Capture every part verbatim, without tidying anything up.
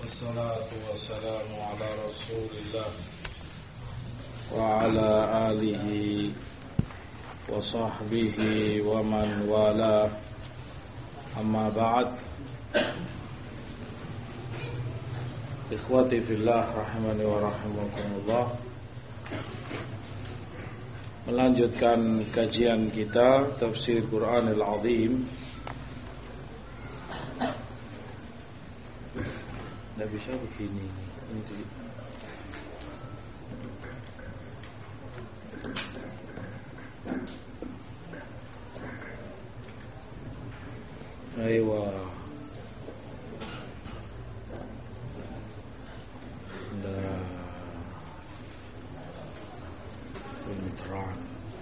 Wassalatu wassalamu ala rasulillah wa ala alihi wa sahbihi wa man wala. Amma ba'd. Ikhwati fillah rahimani wa rahimakumullah. Melanjutkan kajian kita Tafsir Quranil Azim. Nggak bisa begini ini. Aywa. Nah. Filtran.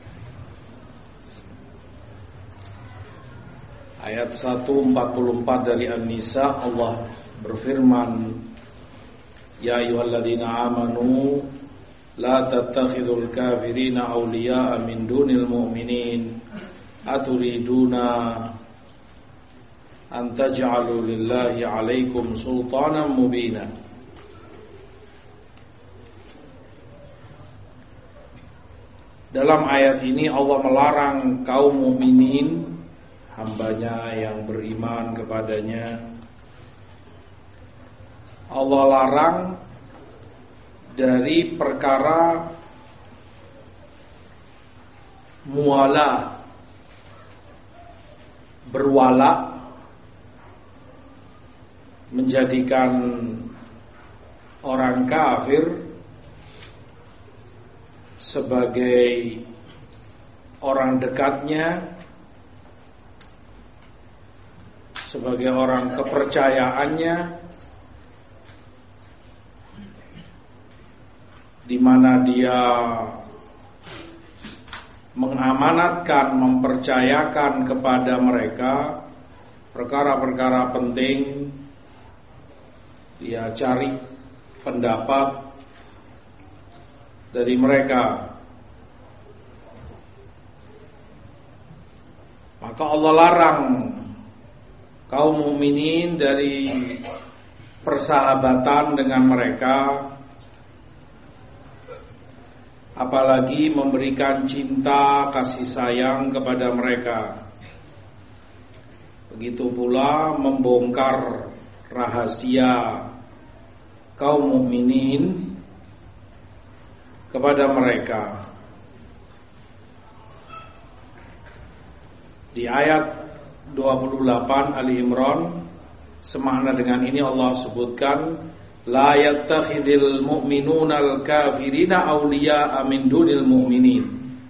Ayat seratus empat puluh empat dari An-Nisa, Allah berfirman, ya ayyuhalladzina amanu la tattakhidul kafirina awliya'a min dunil mu'minin aturiduna an taj'alu lillahi 'alaikum sultanan mubina. Dalam ayat ini Allah melarang kaum mukminin, hambanya yang beriman kepadanya, Allah larang dari perkara muwala, berwala, menjadikan orang kafir sebagai orang dekatnya, sebagai orang kepercayaannya, di mana dia mengamanatkan, mempercayakan kepada mereka perkara-perkara penting. Dia cari pendapat dari mereka. Maka Allah larang kaum mukminin dari persahabatan dengan mereka, apalagi memberikan cinta kasih sayang kepada mereka. Begitu pula membongkar rahasia kaum mukminin kepada mereka. Di ayat dua puluh delapan Ali Imran, semakna dengan ini Allah sebutkan, la yattakhidil mu'minunal kafirina awliya'a min dunil mu'minin.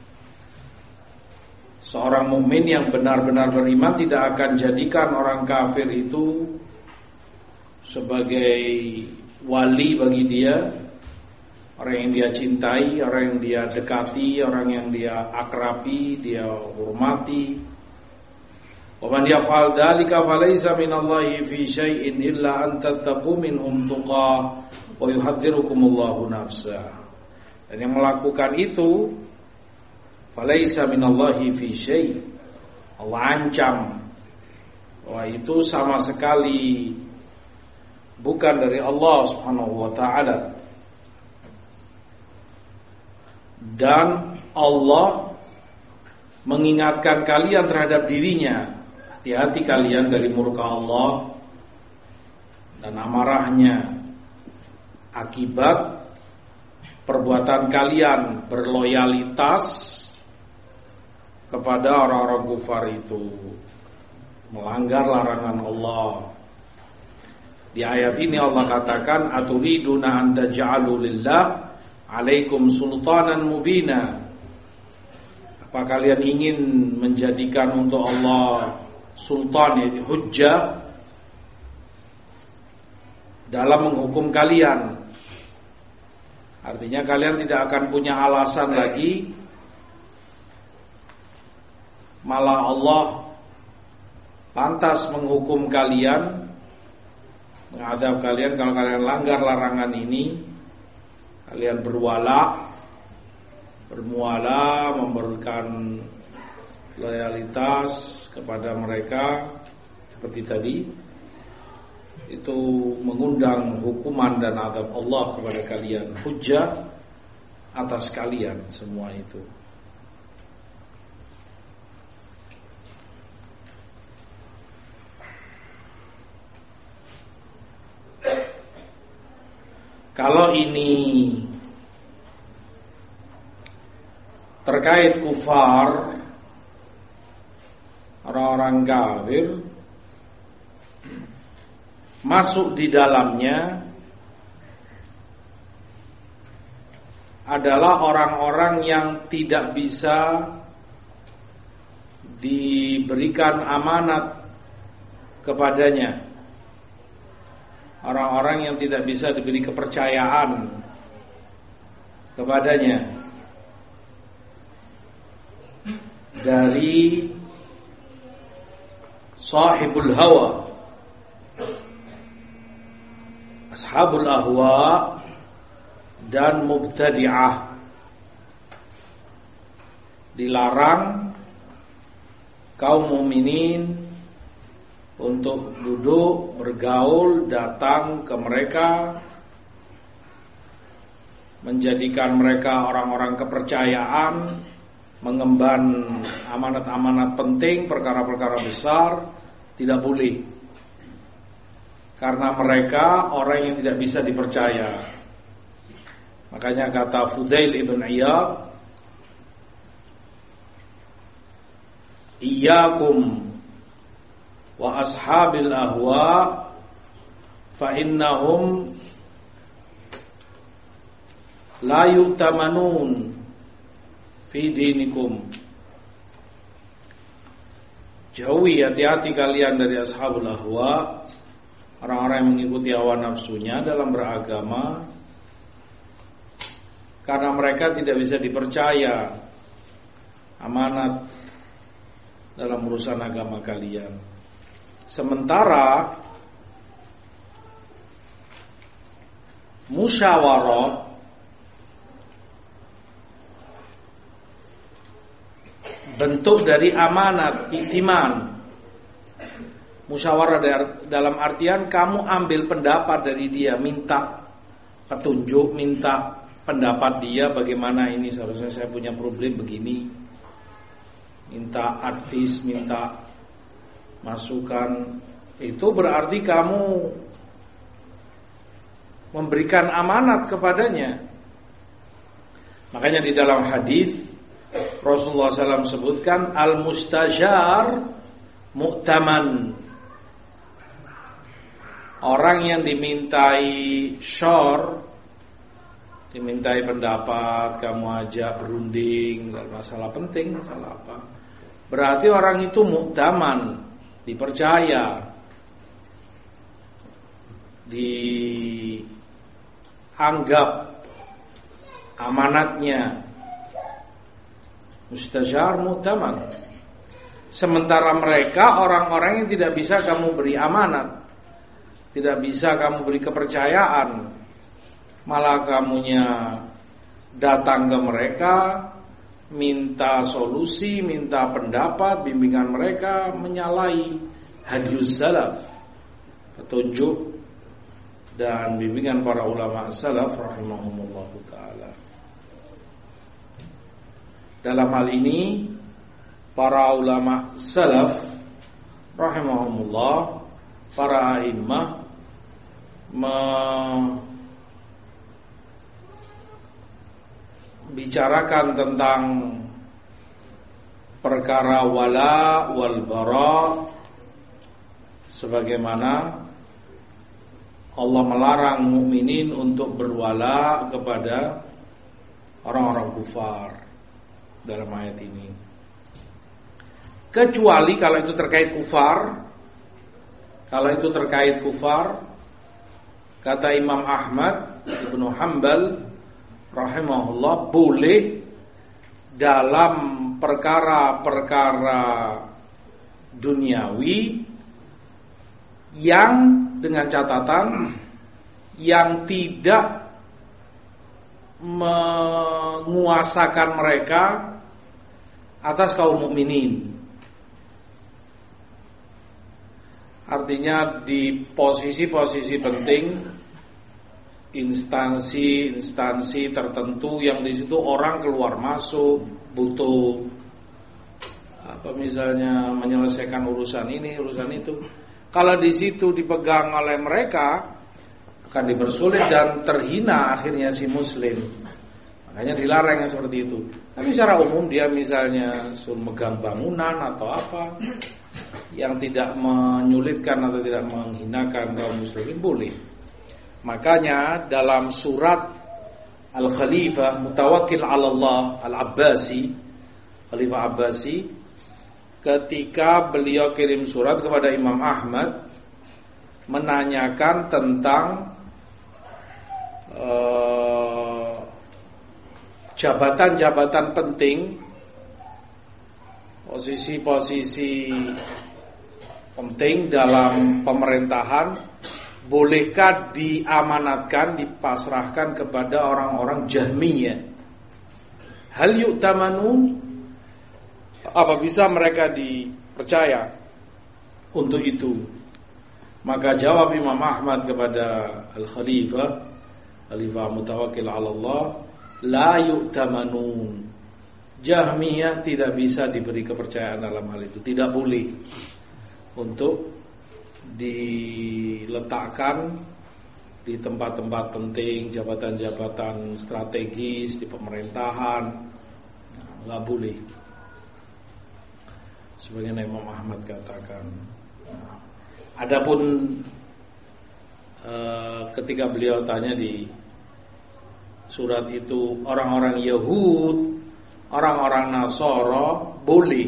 Seorang mukmin yang benar-benar beriman tidak akan jadikan orang kafir itu sebagai wali bagi dia, orang yang dia cintai, orang yang dia dekati, orang yang dia akrabi, dia hormati. Wa man yaf'al dzalika falaysa minallahi fi syai'in illa an tattaqu minhum tuqah wa yuhadzirukumullahu nafsa. Dan yang melakukan itu falaysa minallahi fi syai', Allah ancam, wah itu sama sekali bukan dari Allah Subhanahu wa taala. Dan Allah mengingatkan kalian terhadap dirinya, hati-hati kalian dari murka Allah dan amarahnya akibat perbuatan kalian berloyalitas kepada orang-orang kufar itu, melanggar larangan Allah. Di ayat ini Allah katakan, aturiduna an taj'alu lillah 'alaikum sultanan mubina. Apa kalian ingin menjadikan untuk Allah sultan, yaitu hujjah, dalam menghukum kalian? Artinya kalian tidak akan punya alasan lagi, malah Allah pantas menghukum kalian, mengadab kalian kalau kalian langgar larangan ini. Kalian berwala, bermuala, memberikan loyalitas kepada mereka seperti tadi, itu mengundang hukuman dan azab Allah kepada kalian, hujjah atas kalian semua itu. Kalau ini terkait kufar, orang-orang kafir, masuk di dalamnya adalah orang-orang yang tidak bisa diberikan amanat kepadanya, orang-orang yang tidak bisa diberi kepercayaan kepadanya dari sahibul hawa, ashabul ahwa dan mubtadi'ah. Dilarang kaum mukminin untuk duduk, bergaul, datang ke mereka, menjadikan mereka orang-orang kepercayaan, mengemban amanat-amanat penting, perkara-perkara besar, tidak boleh. Karena mereka orang yang tidak bisa dipercaya. Makanya kata Fudail ibn Iyad, iyyakum wa ashabil ahwa fa innahum la yu'tamanun fi dinikum. Jauhi, hati-hati kalian dari ashabul ahwa, orang-orang yang mengikuti hawa nafsunya dalam beragama, karena mereka tidak bisa dipercaya amanat dalam urusan agama kalian. Sementara musyawarah bentuk dari amanat, iktiman. Musyawarah dalam artian kamu ambil pendapat dari dia, minta petunjuk, minta pendapat dia bagaimana ini, seharusnya saya punya problem begini, minta advice, minta masukan. Itu berarti kamu memberikan amanat kepadanya. Makanya di dalam hadis Rasulullah shallallahu alaihi wasallam sebutkan al-mustasyar mu'taman. Orang yang dimintai syur, dimintai pendapat, kamu ajak berunding dalam masalah penting, masalah apa, berarti orang itu mu'taman, dipercaya, dianggap amanatnya. Mustasyar mu'taman. Sementara mereka orang-orang yang tidak bisa kamu beri amanat, tidak bisa kamu beri kepercayaan, malah kamunya datang ke mereka, minta solusi, minta pendapat, bimbingan mereka, menyalahi hadiyus salaf, petunjuk dan bimbingan para ulama salaf rahimahumullah ta'ala. Dalam hal ini para ulama salaf rahimahumullah, para a'immah membicarakan tentang perkara wala wal bara, sebagaimana Allah melarang mukminin untuk berwala kepada orang-orang kufar dalam ayat ini, kecuali kalau itu terkait kufar. Kalau itu terkait kufar, kata Imam Ahmad Ibnu Hanbal rahimahullah, boleh dalam perkara-perkara duniawi yang, dengan catatan, yang tidak menguasakan mereka atas kaum mukminin. Artinya di posisi-posisi penting, instansi-instansi tertentu yang di situ orang keluar masuk, butuh apa misalnya menyelesaikan urusan ini, urusan itu. Kalau di situ dipegang oleh mereka, akan dipersulit dan terhina akhirnya si muslim. Makanya dilarang yang seperti itu. Tapi secara umum dia misalnya suruh megang bangunan atau apa yang tidak menyulitkan atau tidak menghinakan kaum muslimin boleh. Makanya dalam surat Al-Khalifah Mutawakkil 'ala Allah Al-Abbasi, Khalifah Abbasi, ketika beliau kirim surat kepada Imam Ahmad menanyakan tentang uh, jabatan-jabatan penting, posisi-posisi penting dalam pemerintahan, bolehkah diamanatkan, dipasrahkan kepada orang-orang Jahmiyah? Hal yu'tamanun? Apa bisa mereka dipercaya untuk itu? Maka jawab Imam Ahmad kepada Al-Khalifah, Khalifah Mutawakkil 'ala Allah, la yu'tamanun. Jahmiyah tidak bisa diberi kepercayaan dalam hal itu. Tidak boleh untuk diletakkan di tempat-tempat penting, jabatan-jabatan strategis di pemerintahan. Nah, nggak boleh. Sebagaimana Imam Ahmad katakan. Nah, adapun uh, ketika beliau tanya di surat itu, orang-orang Yahud, orang-orang Nasara boleh.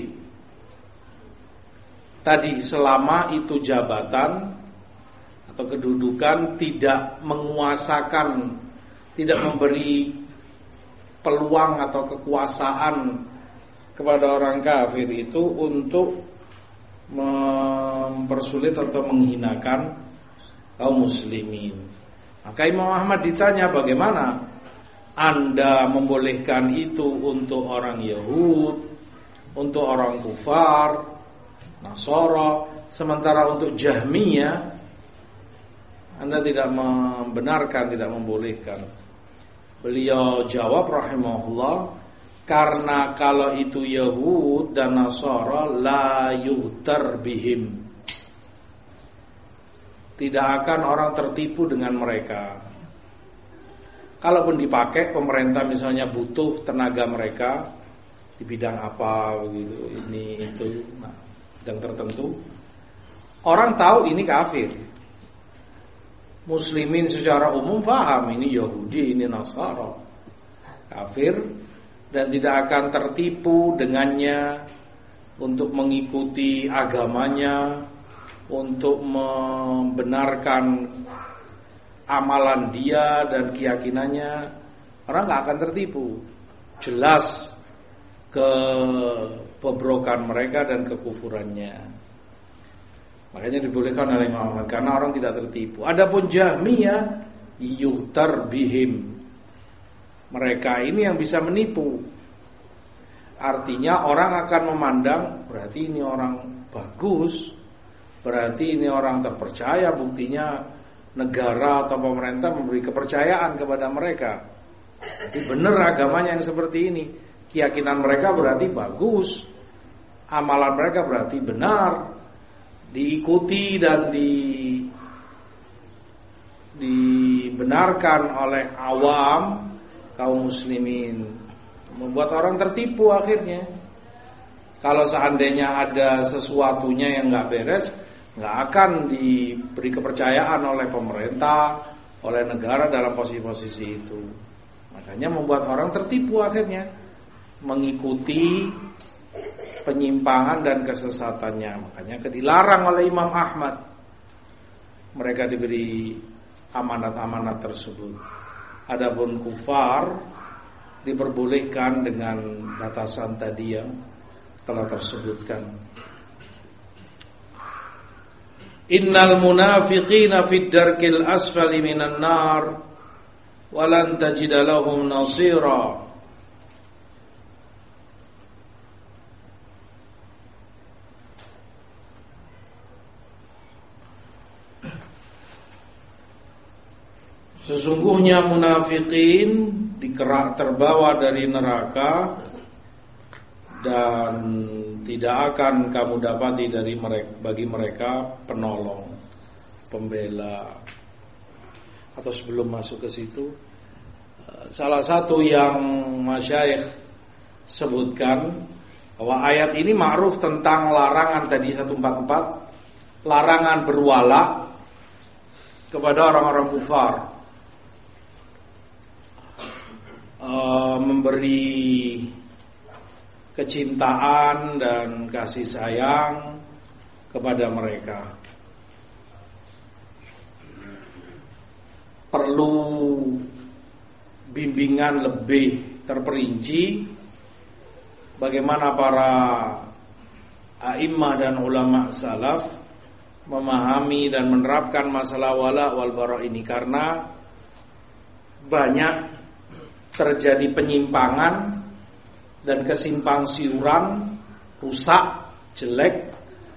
Tadi selama itu jabatan atau kedudukan tidak menguasakan, tidak memberi peluang atau kekuasaan kepada orang kafir itu untuk mempersulit atau menghinakan kaum muslimin. Maka Imam Ahmad ditanya, bagaimana Anda membolehkan itu untuk orang Yahud, untuk orang kufar, Nasara, sementara untuk Jahmiyah Anda tidak membenarkan, tidak membolehkan? Beliau jawab rahimahullah, karena kalau itu Yahud dan Nasara la yuhtar bihim, tidak akan orang tertipu dengan mereka. Kalaupun dipakai, pemerintah misalnya butuh tenaga mereka di bidang apa begitu, ini itu, nah, bidang tertentu, orang tahu ini kafir. Muslimin secara umum paham ini Yahudi, ini Nasara, kafir, dan tidak akan tertipu dengannya untuk mengikuti agamanya, untuk membenarkan amalan dia dan keyakinannya. Orang gak akan tertipu. Jelas kebobrokan mereka dan kekufurannya. Makanya dibolehkan oleh Imam Ahmad, karena orang tidak tertipu. Adapun Jahmiyah yuhtar bihim, mereka ini yang bisa menipu. Artinya orang akan memandang, berarti ini orang bagus, berarti ini orang terpercaya. Buktinya negara atau pemerintah memberi kepercayaan kepada mereka. Jadi benar agamanya yang seperti ini, keyakinan mereka berarti bagus, amalan mereka berarti benar, diikuti dan di dibenarkan oleh awam kaum muslimin. Membuat orang tertipu akhirnya. Kalau seandainya ada sesuatunya yang gak beres, gak akan diberi kepercayaan oleh pemerintah, oleh negara dalam posisi-posisi itu. Makanya membuat orang tertipu akhirnya, mengikuti penyimpangan dan kesesatannya. Makanya dilarang oleh Imam Ahmad mereka diberi amanat-amanat tersebut. Adapun kufar diperbolehkan dengan batasan tadi yang telah tersebutkan. Innal munafiqina fid darkil asfali minan nar walan tajida lahum nasira. Sesungguhnya munafikin dikerak terbawa dari neraka dan tidak akan kamu dapati dari mereka, bagi mereka penolong, pembela. Atau sebelum masuk ke situ, salah satu yang masyayikh sebutkan bahwa ayat ini ma'ruf tentang larangan tadi seratus empat puluh empat, larangan berwala kepada orang-orang kufar, e, memberi kecintaan dan kasih sayang kepada mereka. Perlu bimbingan lebih terperinci bagaimana para a'immah dan ulama salaf memahami dan menerapkan masalah wala wal bara ini, karena banyak terjadi penyimpangan dan kesimpang siuran, rusak, jelek,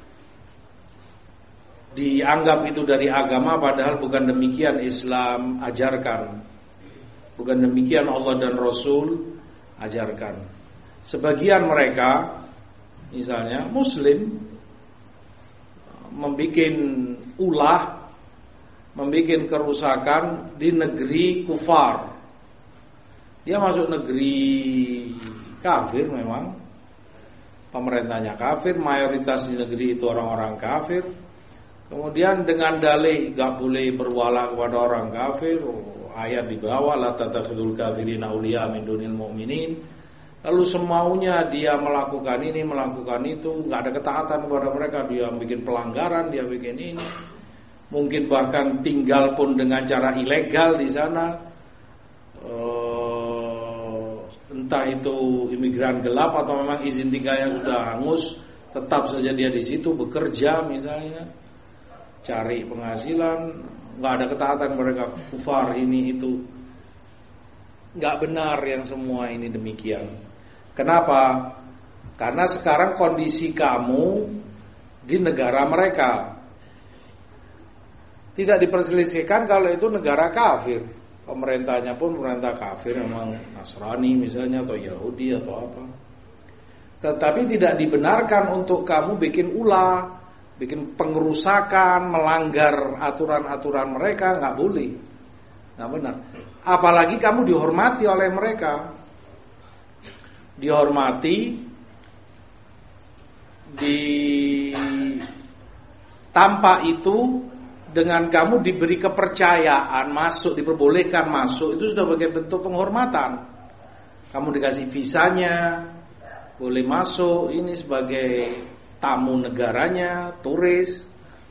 dianggap itu dari agama, padahal bukan demikian Islam ajarkan, bukan demikian Allah dan Rasul ajarkan. Sebagian mereka, misalnya Muslim, membikin ulah, membikin kerusakan di negeri kufar. Dia masuk negeri kafir, memang pemerintahnya kafir, mayoritas di negeri itu orang-orang kafir. Kemudian dengan dalih gak boleh berwala kepada orang kafir, oh, ayat di bawah la tattakhidul kafirina auliya min dunil mu'minin. Lalu semaunya dia melakukan ini, melakukan itu, gak ada ketaatan kepada mereka, dia bikin pelanggaran, dia bikin ini. Mungkin bahkan tinggal pun dengan cara ilegal di sana. Uh, entah itu imigran gelap atau memang izin tinggalnya sudah hangus, tetap saja dia di situ bekerja misalnya, cari penghasilan, nggak ada ketaatan mereka, kufar ini itu. Nggak benar yang semua ini demikian. Kenapa? Karena sekarang kondisi kamu di negara mereka. Tidak diperselisihkan kalau itu negara kafir. Pemerintahnya pun pemerintah kafir, memang Nasrani misalnya, atau Yahudi atau apa. Tetapi tidak dibenarkan untuk kamu bikin ulah, bikin pengerusakan, melanggar aturan-aturan mereka, nggak boleh, nggak benar. Apalagi kamu dihormati oleh mereka, dihormati, di tanpa itu dengan kamu diberi kepercayaan masuk, diperbolehkan masuk, itu sudah sebagai bentuk penghormatan. Kamu dikasih visanya, boleh masuk, ini sebagai tamu negaranya, turis.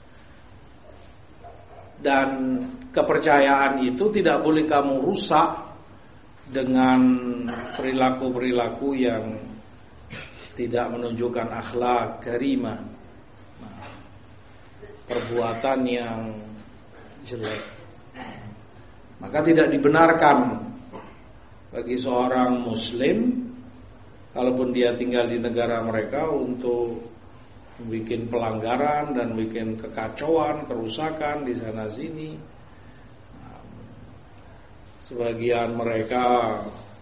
Dan kepercayaan itu tidak boleh kamu rusak dengan perilaku-perilaku yang tidak menunjukkan akhlak karimah, nah, perbuatan yang jelek. Maka tidak dibenarkan bagi seorang muslim, kalaupun dia tinggal di negara mereka, untuk bikin pelanggaran dan bikin kekacauan, kerusakan di sana sini. Sebagian mereka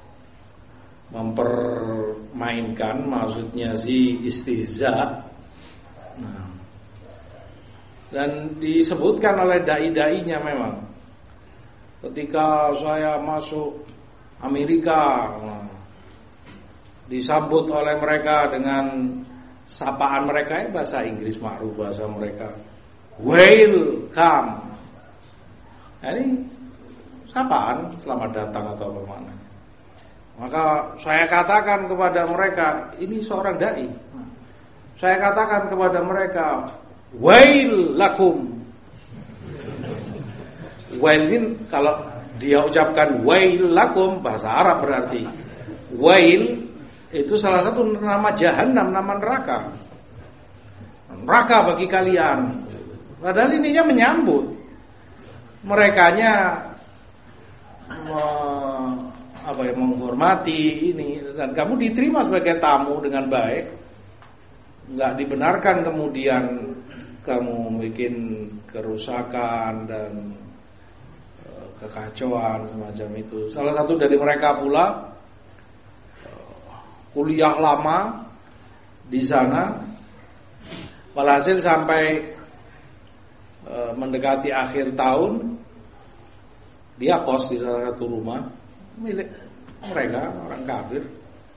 mempermainkan, maksudnya si istihza. Nah, dan disebutkan oleh dai-dainya memang, ketika saya masuk Amerika, nah, disambut oleh mereka dengan sapaan mereka, ya bahasa Inggris ma'ruf bahasa mereka, welcome. Nah, ini sapaan, selamat datang atau bagaimana. Maka saya katakan kepada mereka, ini seorang dai. Saya katakan kepada mereka, wail lakum. Wail ini kalau dia ucapkan wail lakum, bahasa Arab berarti. Wail itu salah satu nama jahanam, nama neraka. Neraka bagi kalian. Padahal ininya menyambut. Merekanya apa ya, menghormati ini, dan kamu diterima sebagai tamu dengan baik. Enggak dibenarkan kemudian kamu bikin kerusakan dan kekacauan semacam itu. Salah satu dari mereka pula kuliah lama di sana, walhasil sampai e, mendekati akhir tahun dia kos di salah satu rumah milik mereka, orang kafir.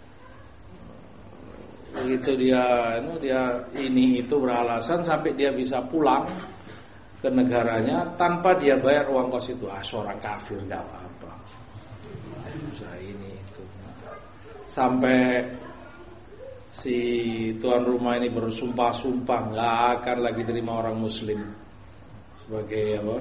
Begitu dia, dia ini itu beralasan sampai dia bisa pulang ke negaranya tanpa dia bayar uang kos itu. Ah, seorang kafir nggak apa-apa. Bisa ini itu. Sampai si tuan rumah ini bersumpah-sumpah nggak akan lagi terima orang Muslim sebagai apa?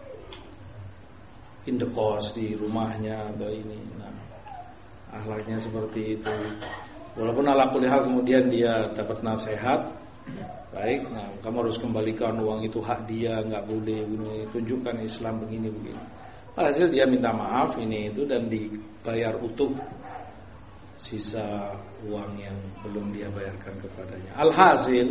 Indekos di rumahnya atau ini. Nah, akhlaknya seperti itu. Walaupun ala kulli hal kemudian dia dapat nasihat, baik, nah kamu harus kembalikan uang itu, hak dia, nggak boleh ini, tunjukkan Islam begini begini. Hasil dia minta maaf ini itu dan dibayar utuh sisa uang yang belum dia bayarkan kepadanya. Alhasil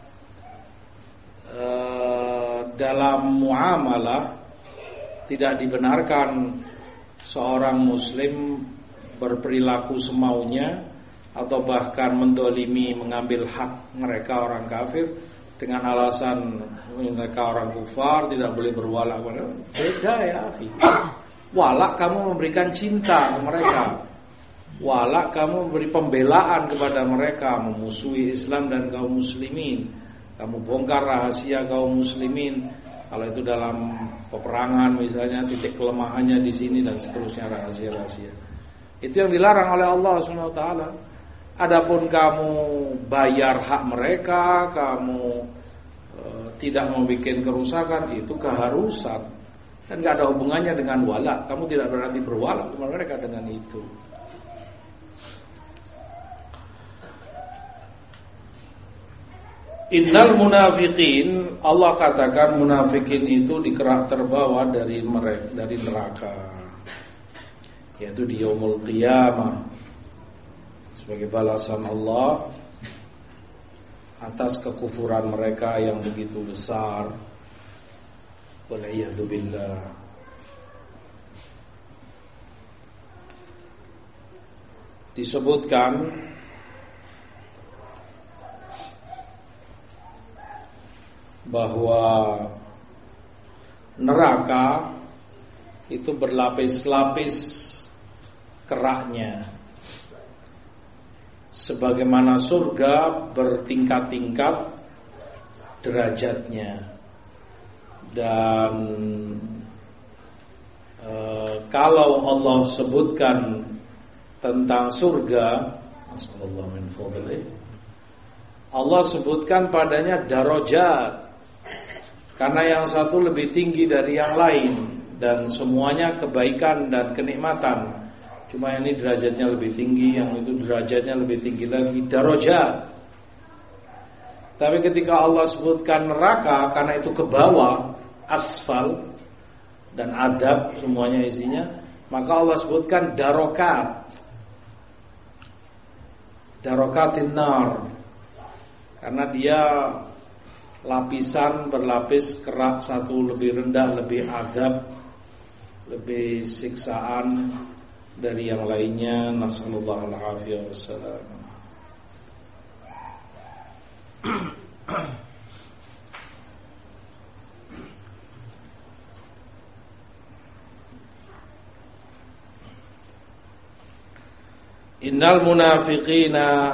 eh, dalam muamalah tidak dibenarkan seorang Muslim berperilaku semaunya atau bahkan mendolimi, mengambil hak mereka orang kafir dengan alasan mereka orang kufar tidak boleh berwala. Beda ya, wala kamu memberikan cinta ke mereka, wala kamu memberi pembelaan kepada mereka, memusuhi Islam dan kaum muslimin, kamu bongkar rahasia kaum muslimin. Kalau itu dalam peperangan misalnya, titik kelemahannya di sini dan seterusnya, rahasia-rahasia. Itu yang dilarang oleh Allah subhanahu wa taala. Adapun kamu bayar hak mereka, kamu e, tidak membuat kerusakan, itu keharusan dan tidak ada hubungannya dengan wala. Kamu tidak berarti berwala kepada mereka dengan itu. Innal munafiqin, Allah katakan munafikin itu dikerah terbawa dari mereka, dari neraka, yaitu di yaumul qiyamah, sebagai balasan Allah atas kekufuran mereka yang begitu besar. Wal'iyadzu billah. Disebutkan bahwa neraka itu berlapis-lapis keraknya, sebagaimana surga bertingkat-tingkat derajatnya. Dan e, kalau Allah sebutkan tentang surga, Masyaallah min fadlih, Allah sebutkan padanya darajat, karena yang satu lebih tinggi dari yang lain dan semuanya kebaikan dan kenikmatan. Cuma ini derajatnya lebih tinggi, yang itu derajatnya lebih tinggi lagi, darajat. Tapi ketika Allah sebutkan neraka, karena itu ke bawah, asfal dan adab semuanya isinya, maka Allah sebutkan darokat, darokatin nar, karena dia lapisan berlapis kerak, satu lebih rendah, lebih adab, lebih siksaan dari yang lainnya. Nasallallahu alaihi wasallam. Innal munafiqina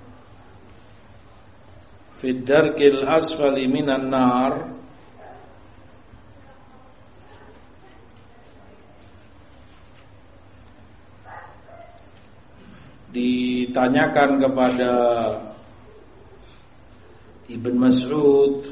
fid darkil asfali minan nar. Ditanyakan kepada Ibn Mas'ud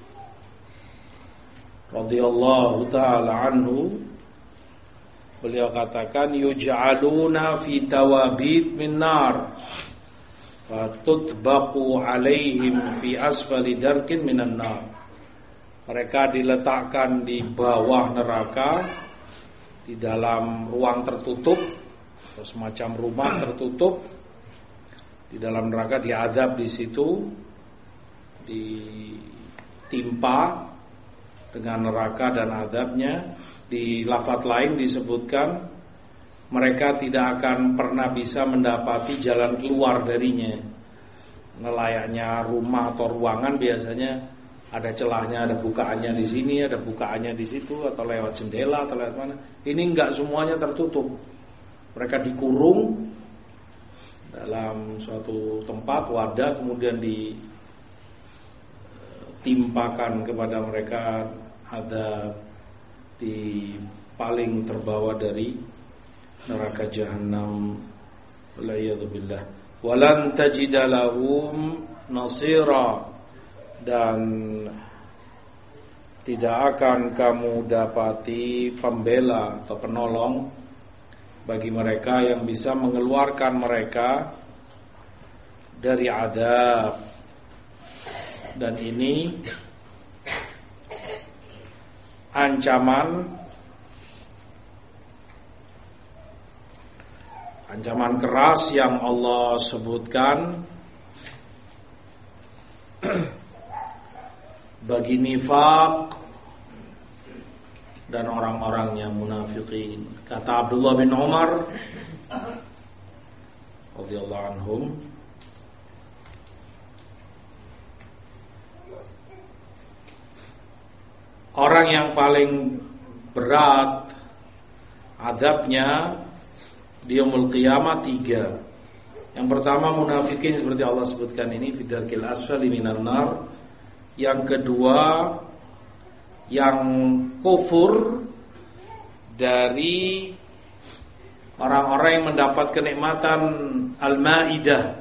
radhiyallahu ta'ala anhu, beliau katakan yuj'aluna fi tawabit min nar fatutbaqu alaihim fi asfali darkin minan nar. Mereka diletakkan di bawah neraka, di dalam ruang tertutup atau semacam rumah tertutup di dalam neraka, diazab di situ, ditimpa dengan neraka dan azabnya. Di lafaz lain disebutkan mereka tidak akan pernah bisa mendapati jalan keluar darinya. Layaknya rumah atau ruangan biasanya ada celahnya, ada bukaannya di sini, ada bukaannya di situ, atau lewat jendela atau lewat mana. Ini enggak semuanya tertutup. Mereka dikurung dalam suatu tempat, wadah, kemudian ditimpakan kepada mereka ada di paling terbawa dari neraka jahanam. Waliyadzubillah. Walan tajida lahum nasira, dan tidak akan kamu dapati pembela atau penolong bagi mereka yang bisa mengeluarkan mereka dari azab. Dan ini ancaman ancaman keras yang Allah sebutkan bagi nifaq dan orang-orang yang munafikin. Kata Abdullah bin Umar radhiyallahu anhum, orang yang paling berat azabnya di yaumul qiyamah tiga. Yang pertama munafikin seperti Allah sebutkan ini fidarkil asfali minan nar. Yang kedua yang kufur dari orang-orang yang mendapat kenikmatan al-maidah,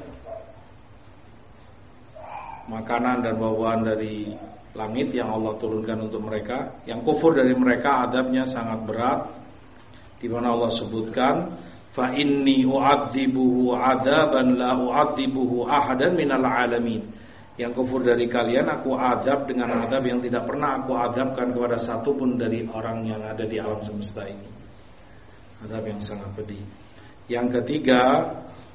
makanan dan bawaan dari langit yang Allah turunkan untuk mereka. Yang kufur dari mereka azabnya sangat berat, di mana Allah sebutkan fa inni u'adzibuhu 'adzaban la u'adzibuhu ahadan minal alamin. Yang kufur dari kalian aku azab dengan azab yang tidak pernah aku azabkan kepada satu pun dari orang yang ada di alam semesta ini. Azab yang sangat pedih. Yang ketiga,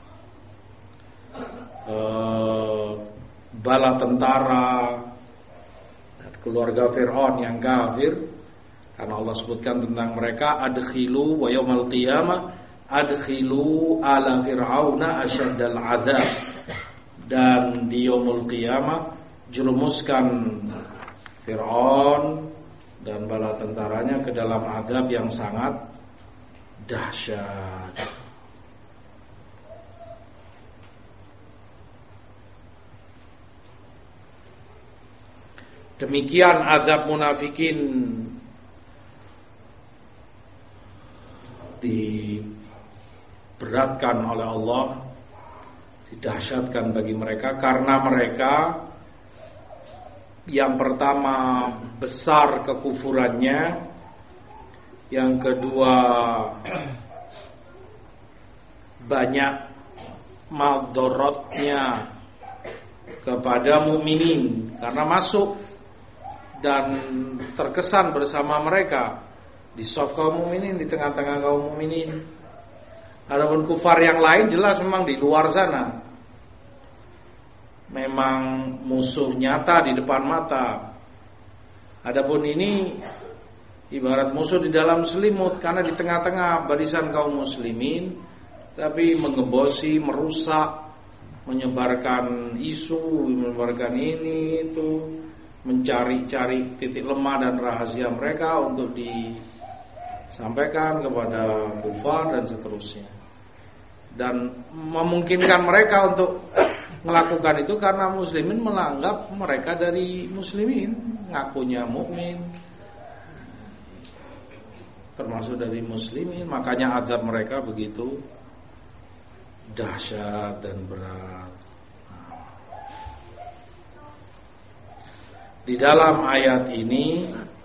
eh, bala tentara dan keluarga Fir'aun yang kafir, karena Allah sebutkan tentang mereka adkhilu wa yaumal qiyamah adkhilu ala fir'auna asyaddal adzab. Dan di yaumul qiyamah jerumuskan Fir'aun dan bala tentaranya ke dalam azab yang sangat dahsyat. Demikian azab munafikin diberatkan oleh Allah, didahsyatkan bagi mereka karena mereka yang pertama besar kekufurannya, yang kedua banyak madorotnya kepada mukminin karena masuk dan terkesan bersama mereka di saf kaum mukminin, di tengah-tengah kaum mukminin. Adapun kufar yang lain jelas memang di luar sana, memang musuh nyata di depan mata. Adapun ini ibarat musuh di dalam selimut, karena di tengah-tengah barisan kaum muslimin, tapi mengebosi, merusak, menyebarkan isu, menyebarkan ini itu, mencari-cari titik lemah dan rahasia mereka untuk disampaikan kepada kufar dan seterusnya. Dan memungkinkan mereka untuk melakukan itu karena muslimin menganggap mereka dari muslimin, ngakunya mukmin, termasuk dari muslimin, makanya azab mereka begitu dahsyat dan berat. Di dalam ayat ini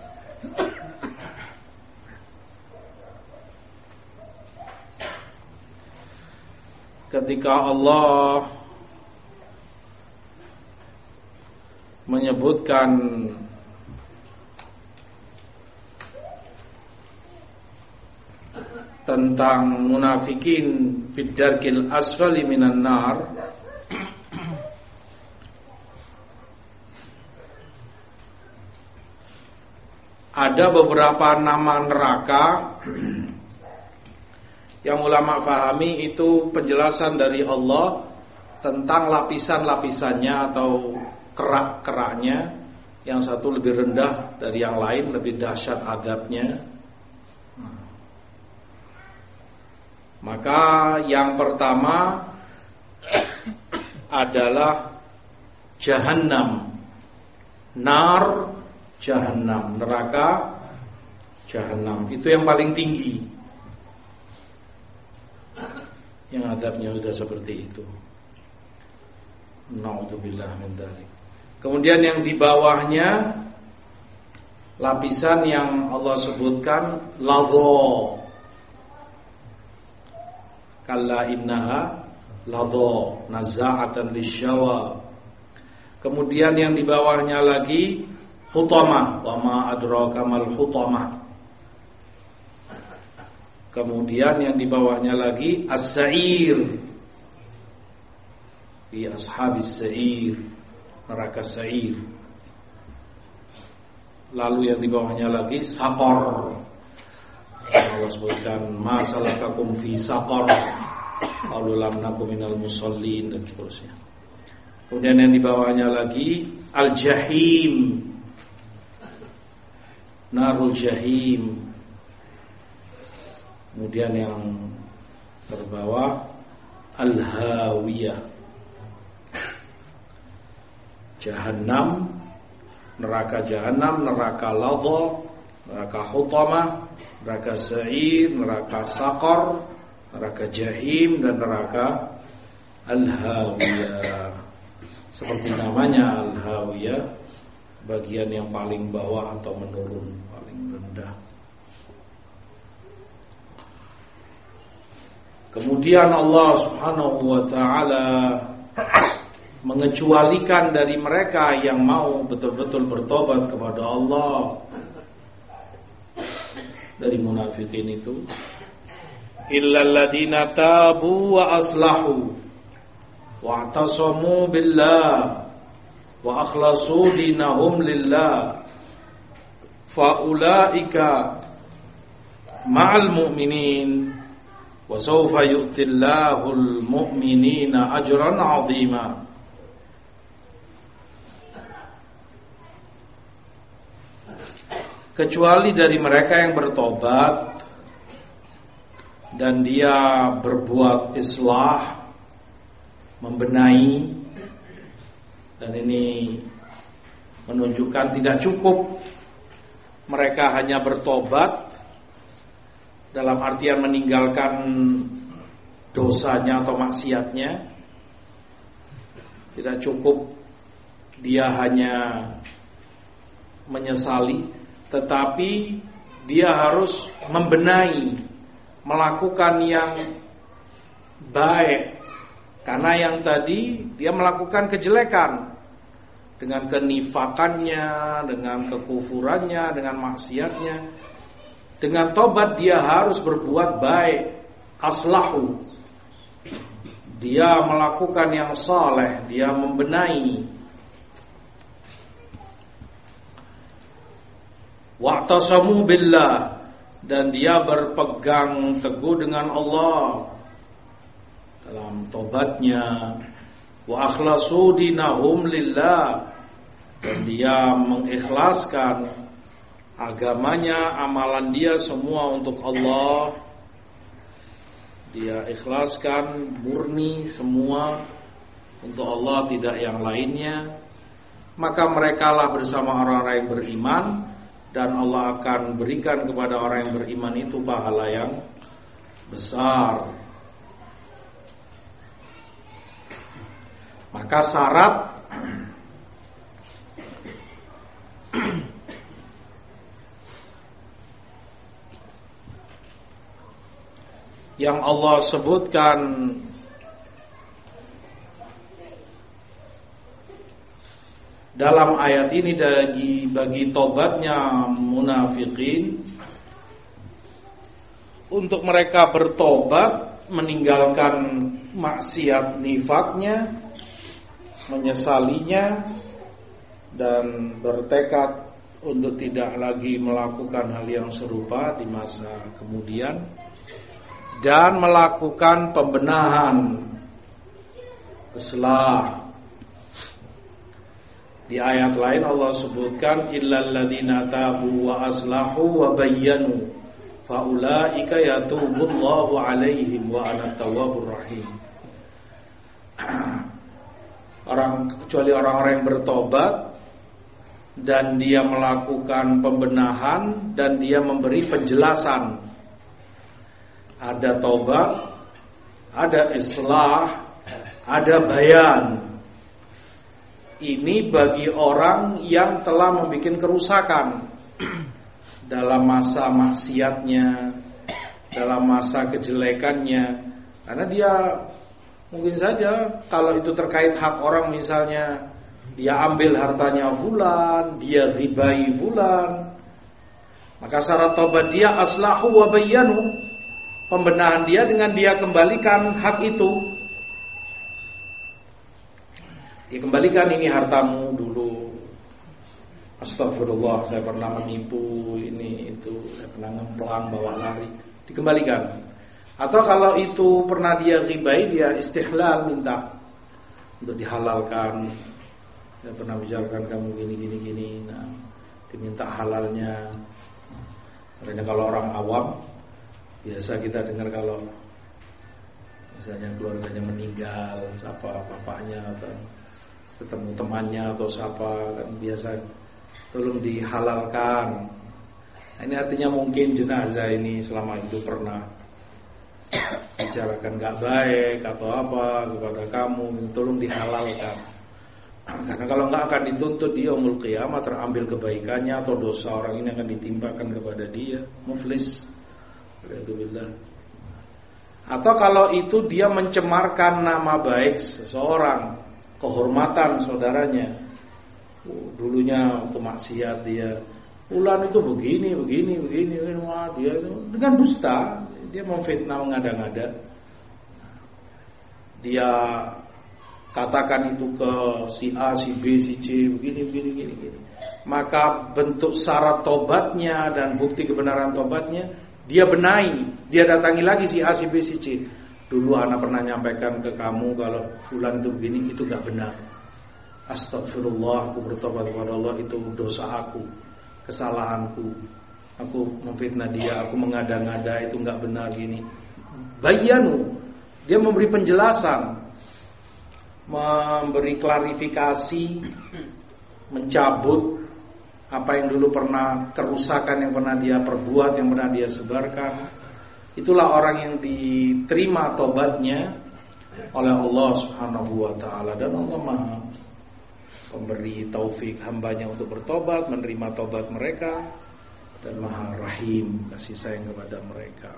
ketika Allah menyebutkan tentang munafikin fid darkil asfali minan nar, ada beberapa nama neraka yang ulama fahami itu penjelasan dari Allah tentang lapisan-lapisannya atau kerak-keraknya. Yang satu lebih rendah dari yang lain, lebih dahsyat azabnya. Maka yang pertama adalah Jahannam, nar Jahannam, neraka Jahannam. Itu yang paling tinggi, yang azabnya sudah seperti itu. Na'udzubillah min dzalik. Kemudian yang di bawahnya lapisan yang Allah sebutkan ladha. Kalla innaha ladha nazza'atan lisyawa. Kemudian yang di bawahnya lagi hutamah, wa ma adraka mal hutamah. Kemudian yang di bawahnya lagi as-sa'ir. Fi ashabis sa'ir, neraka sa'ir. Lalu yang di bawahnya lagi saqar. Allah sebutkan ma salakakum fi saqar, qalu lam nakum minal musallin, dan seterusnya. Kemudian yang di bawahnya lagi al-jahim, narul jahim. Kemudian yang terbawah al-hawiyah, Jahannam, neraka Jahannam, neraka ladha, neraka hutamah, neraka sa'ir, neraka saqar, neraka jahim, dan neraka al-hawiyah. Seperti namanya al-hawiyah, bagian yang paling bawah atau menurun, paling rendah. Kemudian Allah Subhanahu wa ta'ala mengecualikan dari mereka yang mau betul-betul bertobat kepada Allah dari munafikin itu, illal ladzina tabu wa aslahu wa atasamu billah wa akhlasu dinahum lillah fa ulaika ma'al mu'minin wa sawfa yu'tillahul mu'minina ajran 'azima. Kecuali dari mereka yang bertobat dan dia berbuat islah, membenahi. Dan ini menunjukkan tidak cukup mereka hanya bertobat dalam artian meninggalkan dosanya atau maksiatnya. Tidak cukup dia hanya menyesali, tetapi dia harus membenahi, melakukan yang baik. Karena yang tadi dia melakukan kejelekan dengan kenifakannya, dengan kekufurannya, dengan maksiatnya. Dengan tobat dia harus berbuat baik, aslahu. Dia melakukan yang saleh, dia membenahi. Wa'tasamu billah, dan dia berpegang teguh dengan Allah dalam tobatnya. Wa akhlasu dinahum lillah, dan dia mengikhlaskan agamanya, amalan dia semua untuk Allah. Dia ikhlaskan murni semua untuk Allah, tidak yang lainnya. Maka merekalah bersama orang-orang yang beriman, dan Allah akan berikan kepada orang yang beriman itu pahala yang besar. Maka syarat yang Allah sebutkan dalam ayat ini bagi, bagi tobatnya munafikin, untuk mereka bertobat, meninggalkan maksiat nifaknya, menyesalinya, dan bertekad untuk tidak lagi melakukan hal yang serupa di masa kemudian, dan melakukan pembenahan, islah. Di ayat lain Allah sebutkan illal ladzina tabu wa aslahu wa bayyanu faulaika yatubullahu alaihim wa ana tawwabur rahim. Orang kecuali orang-orang yang bertobat dan dia melakukan pembenahan dan dia memberi penjelasan. Ada tobat, ada islah, ada bayan. Ini bagi orang yang telah membuat kerusakan dalam masa maksiatnya, dalam masa kejelekannya. Karena dia mungkin saja kalau itu terkait hak orang, misalnya dia ambil hartanya fulan, dia ghibai fulan, maka syarat taubat dia aslahu wa bayyanu, pembenahan dia dengan dia kembalikan hak itu. Dia kembalikan, ini hartamu dulu, astagfirullah, saya pernah menipu ini itu, saya pernah ngemplang bawa lari, dikembalikan. Atau kalau itu pernah dia ghibai, dia istihlal, minta untuk dihalalkan. Saya pernah bicarakan kamu gini gini gini, nah diminta halalnya. Makanya kalau orang awam biasa kita dengar kalau misalnya keluarganya meninggal, siapa bapaknya atau ketemu temannya atau siapa, kan biasa tolong dihalalkan. Nah, ini artinya mungkin jenazah ini selama itu pernah bicarakan gak baik atau apa kepada kamu, tolong dihalalkan. Karena kalau enggak akan dituntut di yaumul qiyamah, terambil kebaikannya atau dosa orang ini akan ditimpakan kepada dia, muflis. Alhamdulillah. Atau kalau itu dia mencemarkan nama baik seseorang, kehormatan saudaranya. Oh, dulunya waktu maksiat dia, fulan itu begini, begini, begini, begini. Wah, dia itu dengan dusta, dia memfitnah, mengada-ngada. Dia katakan itu ke si A, si B, si C, begini, begini, begini, begini. Maka bentuk syarat tobatnya dan bukti kebenaran tobatnya dia benahi, dia datangi lagi si A, si B, si C. Dulu anak pernah nyampaikan ke kamu kalau fulan itu begini, itu gak benar. Astagfirullah, aku bertobat kepada Allah, itu dosa aku, kesalahanku. Aku memfitnah dia, aku mengada-ngada, itu gak benar gini. Bayanu, dia memberi penjelasan, memberi klarifikasi, mencabut apa yang dulu pernah, kerusakan yang pernah dia perbuat, yang pernah dia sebarkan. Itulah orang yang diterima tobatnya oleh Allah Subhanahu wa taala, dan Allah Maha pemberi taufik hambanya untuk bertobat, menerima tobat mereka, dan Maha Rahim, kasih sayang kepada mereka.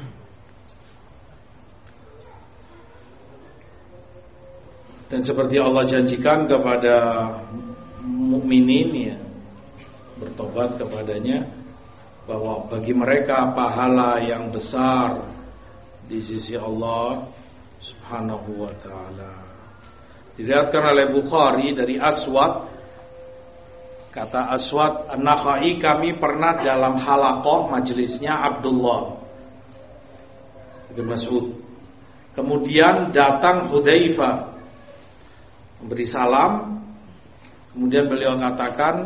Dan seperti Allah janjikan kepada mukminin ya, bertobat kepadanya, bahwa bagi mereka pahala yang besar di sisi Allah Subhanahu wa taala. Diriwayatkan oleh Bukhari dari Aswad, kata Aswad An-Nakhai, kami pernah dalam halaqah majelisnya Abdullah bin Mas'ud. Kemudian datang Hudzaifah memberi salam. Kemudian beliau katakan,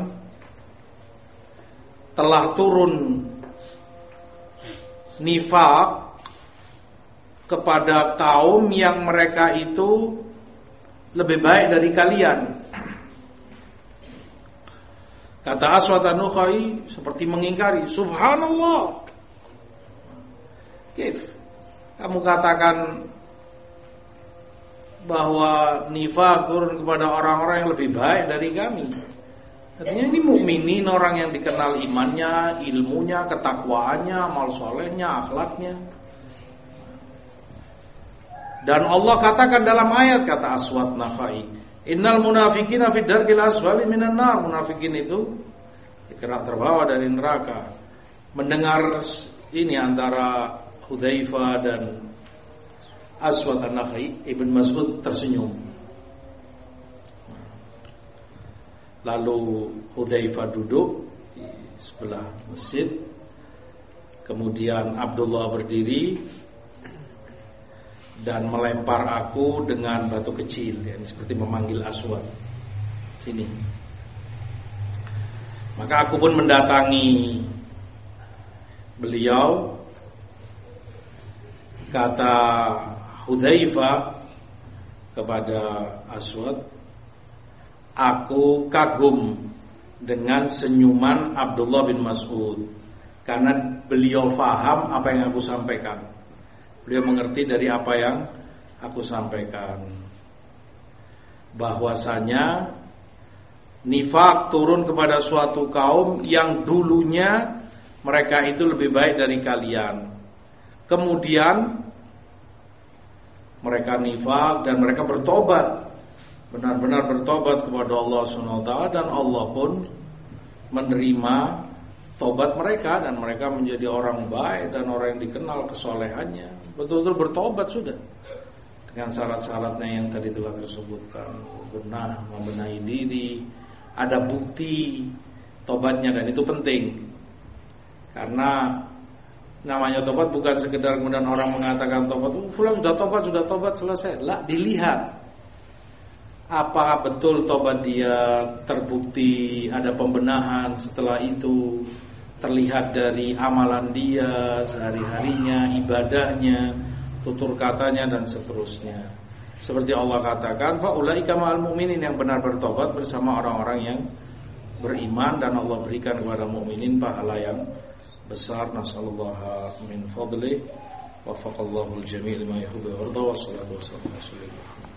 telah turun nifak kepada kaum yang mereka itu lebih baik dari kalian. Kata Aswad An-Nakhai seperti mengingkari, subhanallah, Kif, kamu katakan bahwa nifak turun kepada orang-orang yang lebih baik dari kami. Artinya ini mukminin, orang yang dikenal imannya, ilmunya, ketakwaannya, amal solehnya, akhlaknya. Dan Allah katakan dalam ayat, kata Aswad Nakhai, innal munafiqina fid darkil asfali minan nar. Munafikin itu dikerak terbawa dari neraka. Mendengar ini antara Hudzaifah dan Aswad An-Nakhai, Ibn Mas'ud tersenyum. Lalu Hudzaifah duduk, sebelah masjid. Kemudian Abdullah berdiri dan melempar aku dengan batu kecil, ya, seperti memanggil Aswad, sini. Maka aku pun mendatangi beliau. Kata Hudzaifah kepada Aswad, aku kagum dengan senyuman Abdullah bin Mas'ud, karena beliau faham apa yang aku sampaikan. Beliau mengerti dari apa yang aku sampaikan, bahwasanya nifak turun kepada suatu kaum yang dulunya mereka itu lebih baik dari kalian. Kemudian mereka nifak dan mereka bertobat, benar-benar bertobat kepada Allah subhanahu wa taala, dan Allah pun menerima tobat mereka dan mereka menjadi orang baik dan orang yang dikenal kesolehannya. Betul-betul bertobat sudah dengan syarat-syaratnya yang tadi telah tersebutkan, benar membenahi diri, ada bukti tobatnya, dan itu penting. Karena namanya tobat bukan sekedar kemudian orang mengatakan tobat, oh, fulan sudah tobat, sudah tobat, selesai. Lah, dilihat apa betul tobat dia terbukti, ada pembenahan setelah itu, terlihat dari amalan dia sehari-harinya, ibadahnya, tutur katanya, dan seterusnya. Seperti Allah katakan, fa ulaika ma'al mu'minin, yang benar bertobat bersama orang-orang yang beriman, dan Allah berikan kepada mukminin pahala yang besar. Nasallallahu min fadlih, wafaqallahu al-jami' lima yuhibbu wa yarda, wa sallallahu alaihi wasallam.